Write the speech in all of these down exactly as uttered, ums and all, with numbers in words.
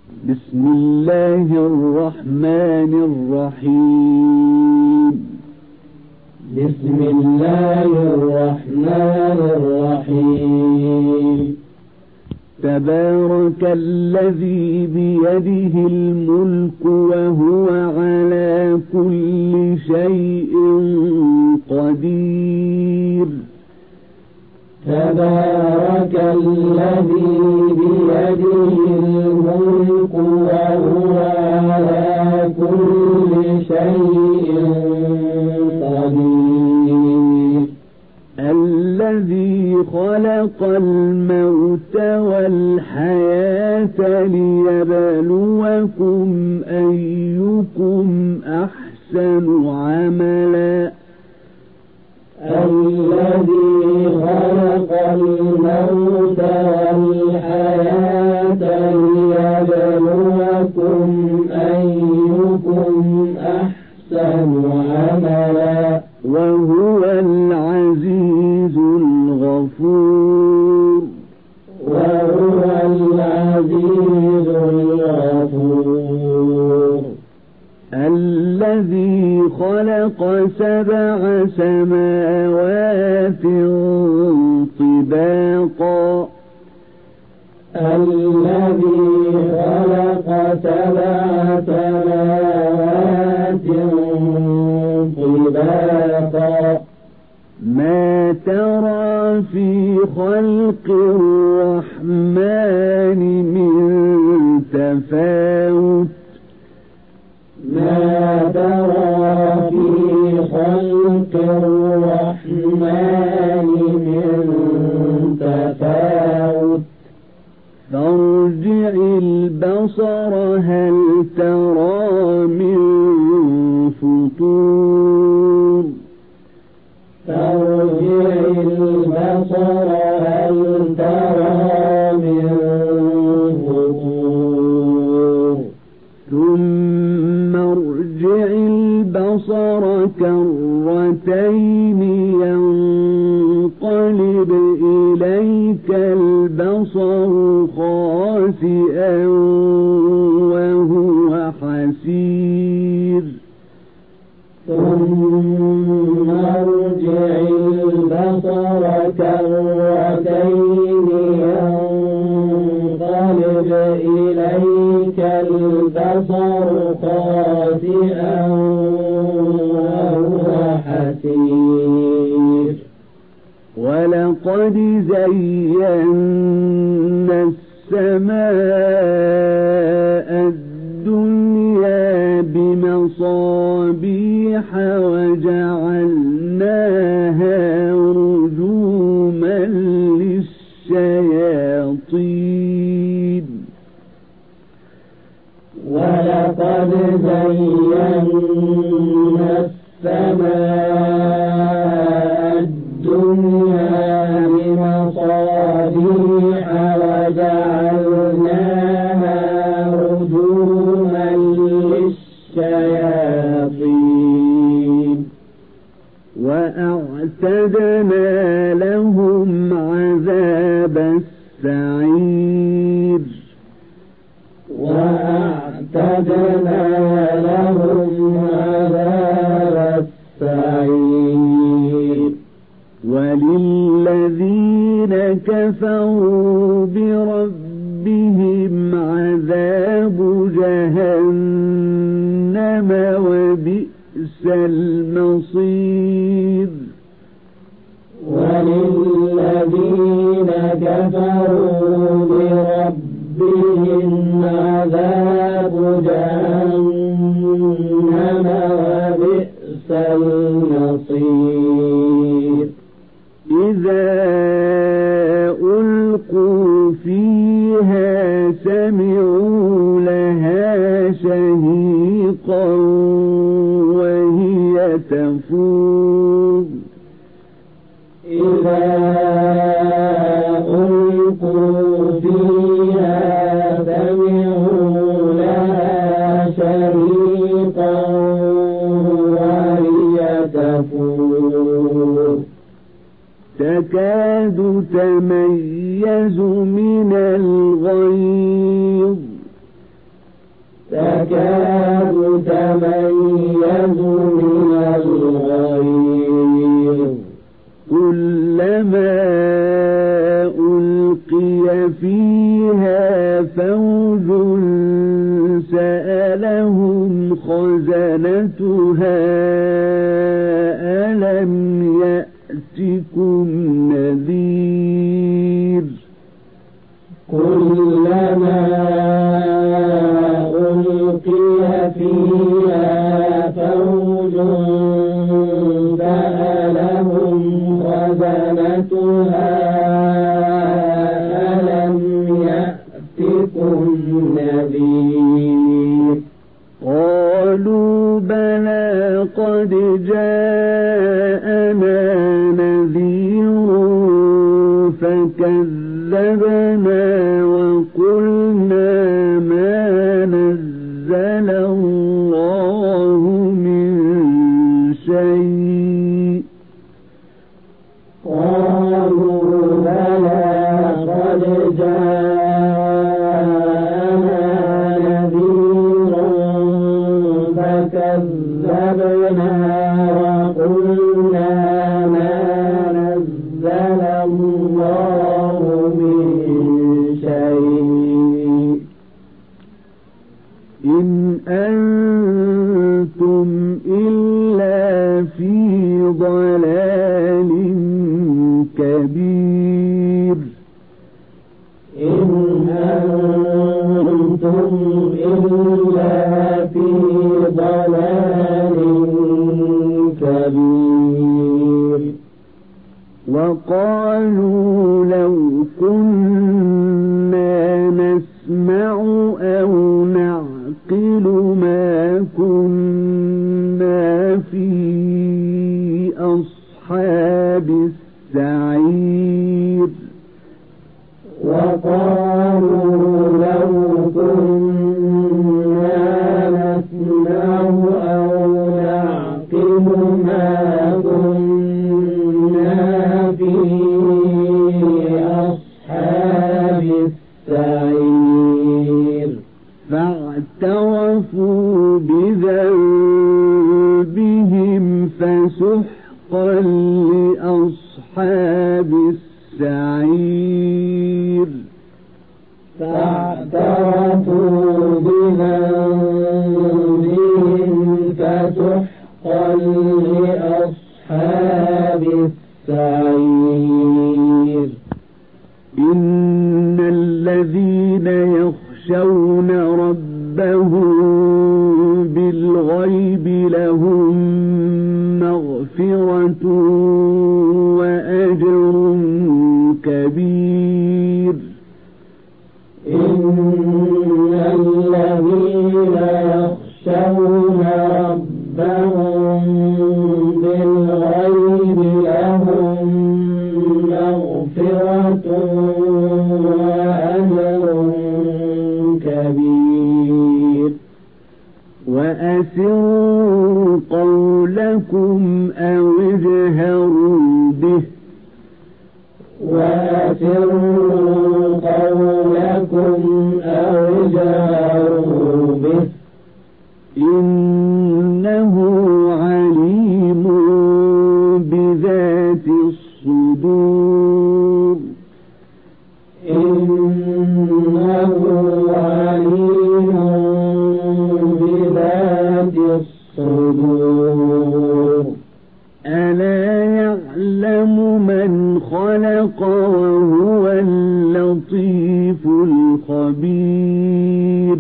بسم الله الرحمن الرحيم. بسم الله الرحمن الرحيم. تبارك الذي بيده الملك وهو على كل شيء قدير. تبارك الذي بيده الملك وهو على كل شيء قدير. الذي خلق الموت والحياة ليبلوكم أيكم أحسن عملا. الذي خلق الموت والحياة ليبلوكم أيكم أحسن عملا وهو العزيز الغفور. وهو العزيز الغفور. الذي خلق سبع سماوات طباقا. الذي خلق سبع سماوات طباقا. ما ترى في خلق الرحمن من تفاوت. ما ترى في خلق الرحمن من تفاوت. فارجع البصر هل ترى من فطور. فارجع البصر هل ترى من فطور. ثم ارجع البصر كرتين ينقلب إليك البصر خاسئا وهو حسير. ثم ارجع البصر كرتين ينقلب إليك البصر خاسئا وهو حسير. ولقد زينا السماء الدنيا بمصابيح وجعلناها رجوما للشياطين. ولقد زينا السماء الدنيا بمصابيح وجعلناها رجوما للشياطين. وأعتدنا لهم عذاب السعير. وأعتدنا لهم عذاب السعير. وللذين كفروا بربهم عذاب جهنم وبئس المصير. وللذين كفروا بربهم عذاب جهنم وبئس المصير. إذا ألقوا فيها سمعوا لها شهيقا وهي تفور. إذا ألقوا فيها سمعوا لها شهيقا وهي تفور. تكاد تميز من الغيظ تكاد تميز من الغيظ كلما ألقي فيها فوج سألهم خزنتها ألم يأتكم نذير كلما ألقي فيها فوج سألهم خزنتها ألم يأتكم نذير قالوا بلى قد جاءنا نذير فكذبنا وقلنا ما نزل الله من شيء قالوا بلى قد جاءنا نذير فكذبنا وقلنا ما نزل الله من شيء إن أنتم إلا في ضلال كبير إن أنتم إلا في ضلال كبير وقالوا لو كنا نسمع أو نعقل ما كنا في أصحاب السعير وقالوا لو كنا نسمع أو نعقل ما كنا في أصحاب السعير فاعترفوا بذنبهم فسحقا لأصحاب السعير فاعترفوا بذنبهم فسحقا لأصحاب السعير إن الذين يخشون ربهم بالغيب لهم مغفرة وأجر كبير إن الذين يخشون ربهم بالغيب لهم مغفرة وأجر كبير وأسروا قولكم أو اجهروا به وأسروا قولكم أو اجهروا به إنه عليم بذات الصدور إنه عليم بذات الصدور ألا يعلم من خلق وهو اللطيف الخبير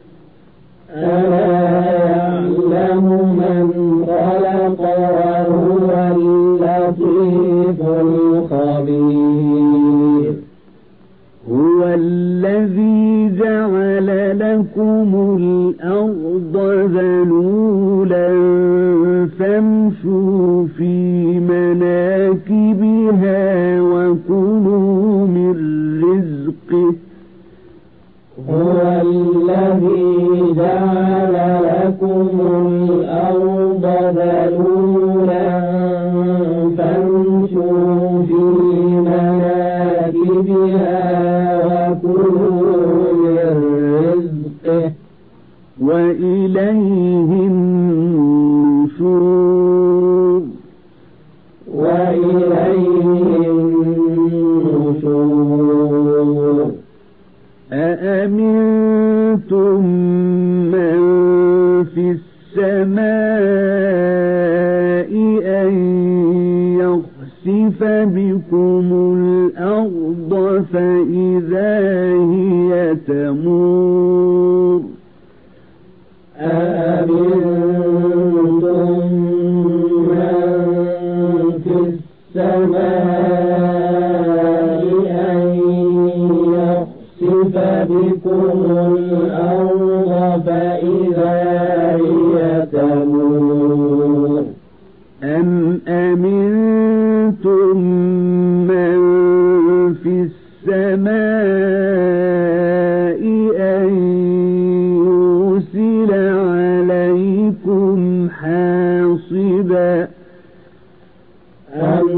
ألا يعلم من خلق وهو اللطيف الخبير هو الذي جعل لكم الأرض ذلولا فامشوا في مناكبها وكلوا من رزقه هو الذي جعل لكم الأرض ذلولا فامشوا في مناكبها وكلوا من رزقه وإليه النشور وإليه النشور أأمنتم من في السماء أن يخسف بكم الأرض فإذا هي تمور أأمنتم من في السماء أن يخسف بكم الأرض فإذا هي تمور أم أمنتم من في السماء أن يرسل عليكم حاصبا أم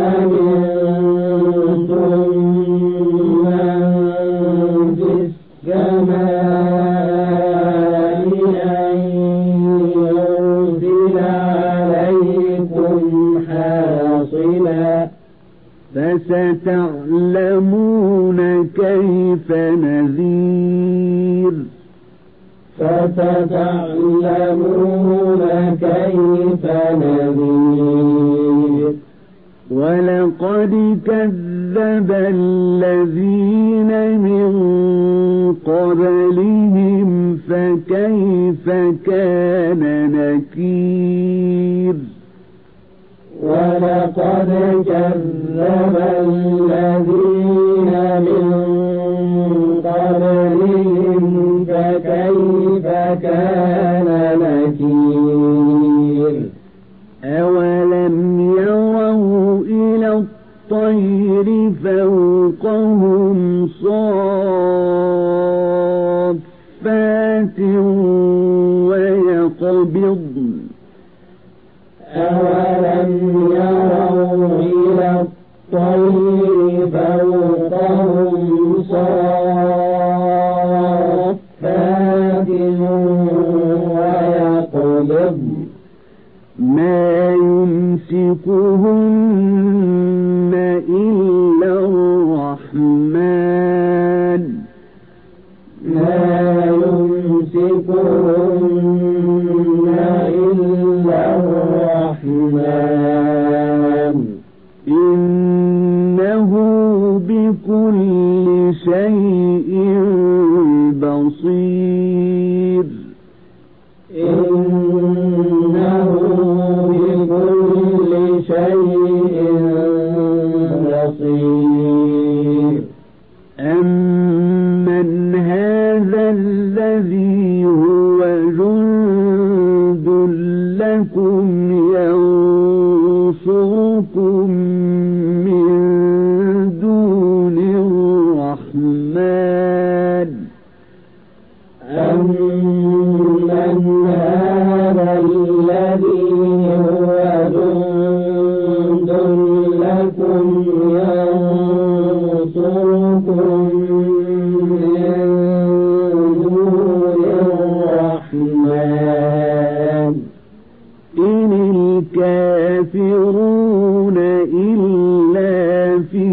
أمنتم من في السماء أن يرسل عليكم حاصبا فستعلمون كيف نذير فستعلمون كيف نذير ولقد كذب الذين من قبلهم فكيف كان نكير ولقد كذب الذين من قبلهم فكيف كان نكير أولم يروا إلى الطير فوقهم صافات ويقبضن أولم يروا إلى الطير فوقهم صافات ويقبضن ما يمسكهن إلا الرحمن ما يمسكهن إلا الرحمن إنه بكل شيء بصير إنه بكل شيء بصير أمن هذا الذي هو جند لكم ينصركم من دون الرحمن أمن هذا الذي هو جند لكم ينصركم من دون الرحمن إن الكافرون إلا في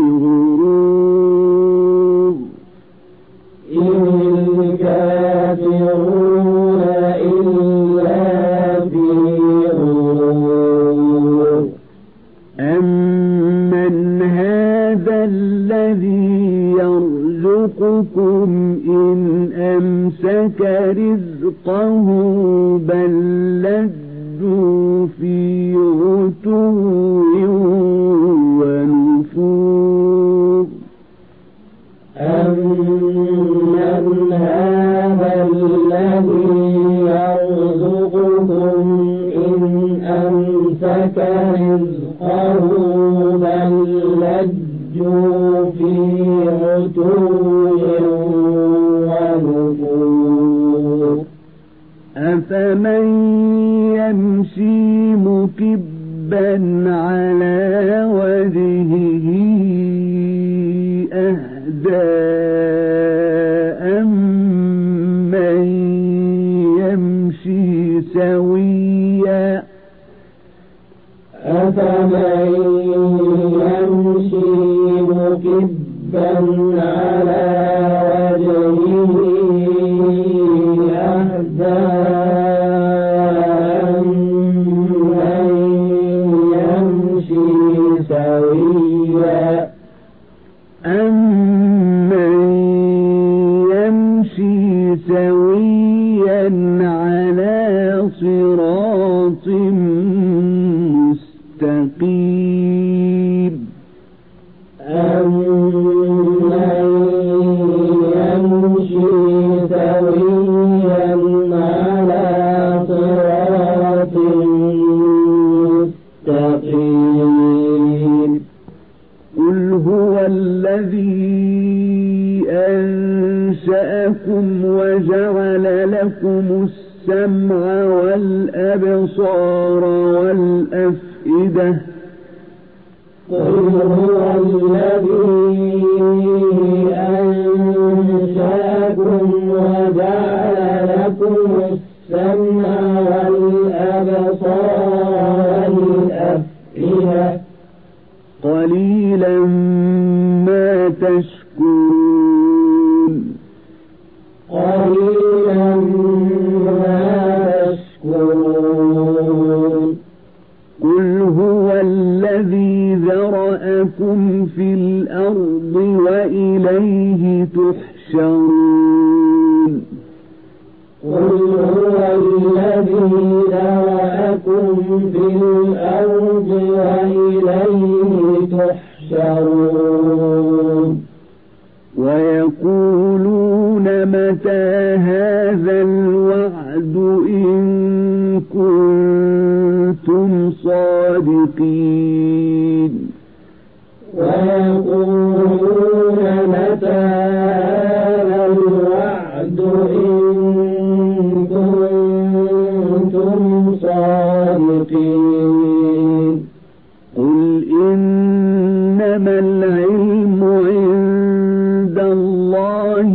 غرور إن الكافرون إلا في غرور أمن هذا الذي يرزقكم إن أمسك رزقه بل لجوا في عتو ونفور أمن هذا الذي يرزقكم إن أمسك رزقه بل لجوا في عتو ونفور أفمن يمشي مكبا على وجهه أهدى أمن يمشي سويا أفمن يمشي مكبا على وجهه أهدى أمن يمشي سويا أمن يمشي سويا على صراط مستقيم أمن يمشي سويا على صراط مستقيم قل هو الذي أنشأكم وجعل لكم السمع والأبصار والأفئدة قل هو الذي أنشأكم وجعل لكم السمع والأبصار والأفئدة قليلا ما تشكرون قليلا ما تشكرون قل هو الذي ذرأكم في الأرض وإليه تحشرون قل هو الذي ذرأكم في الأرض وإليه تحشرون ويقولون متى هذا الوعد إن كنتم صادقين ويقولون متى هذا الوعد إن كنتم صادقين قل إنما العلم عند الله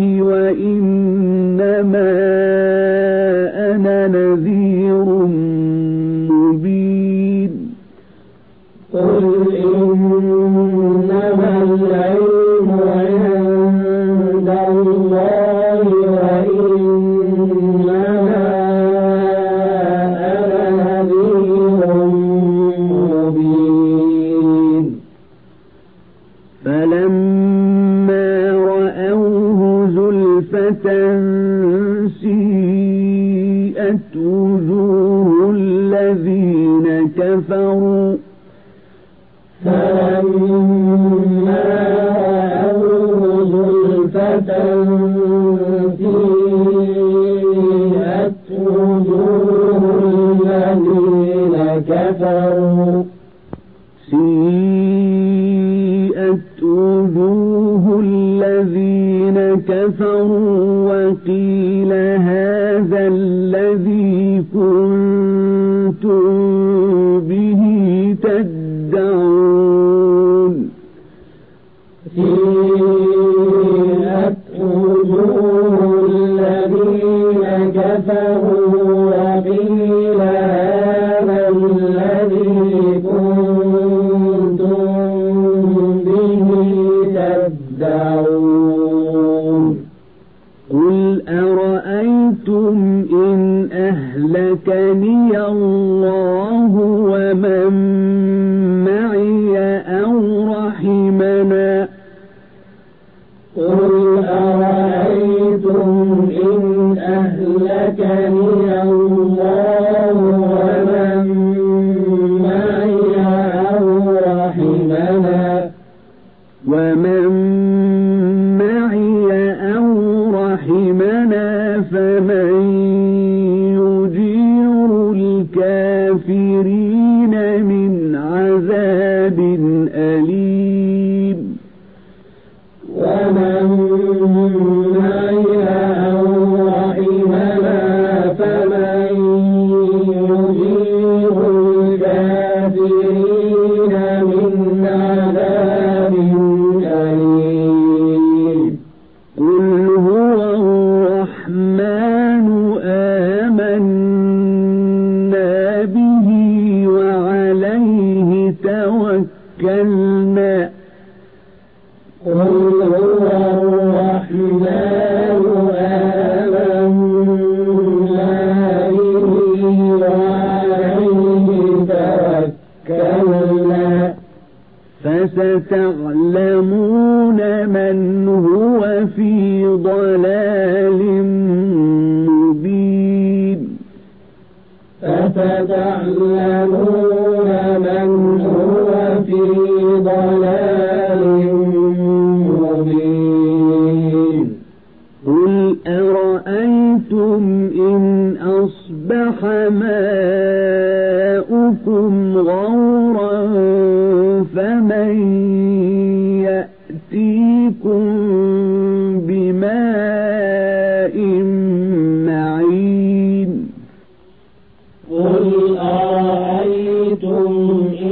وإنما أنا نذير مبين قل إنما العلم عند الله وإنما أنا نذير مبين فلما رأوه زلفة سيئت وجوه الذين كفروا فلما رأوه زلفة سيئت وجوه الذين كفروا سيئت وجوه الذين كفروا وقيل هذا الذي كنتم به تدعون سيئت وجوه الذين كفروا وقيل هذا الذي كنتم به تدعون قل أرأيتم إن أهلكني الله ومن معي أو رحمنا قل أرأيتم إن أهلكني الله ومن معي أو رحمنا ومن معي أو رحمنا فمن يجير الكافرين من عذاب أليم ومن معي أو رحمنا فمن يجير الكافرين من عذاب أليم قل هو الرحمن آمنا فستعلمون من هو في ضلال مبين فستعلمون من هو في ضلال مبين قل أرأيتم إن أصبح ماؤكم غورا فمن يأتيكم بماء معين قل أرأيتم إن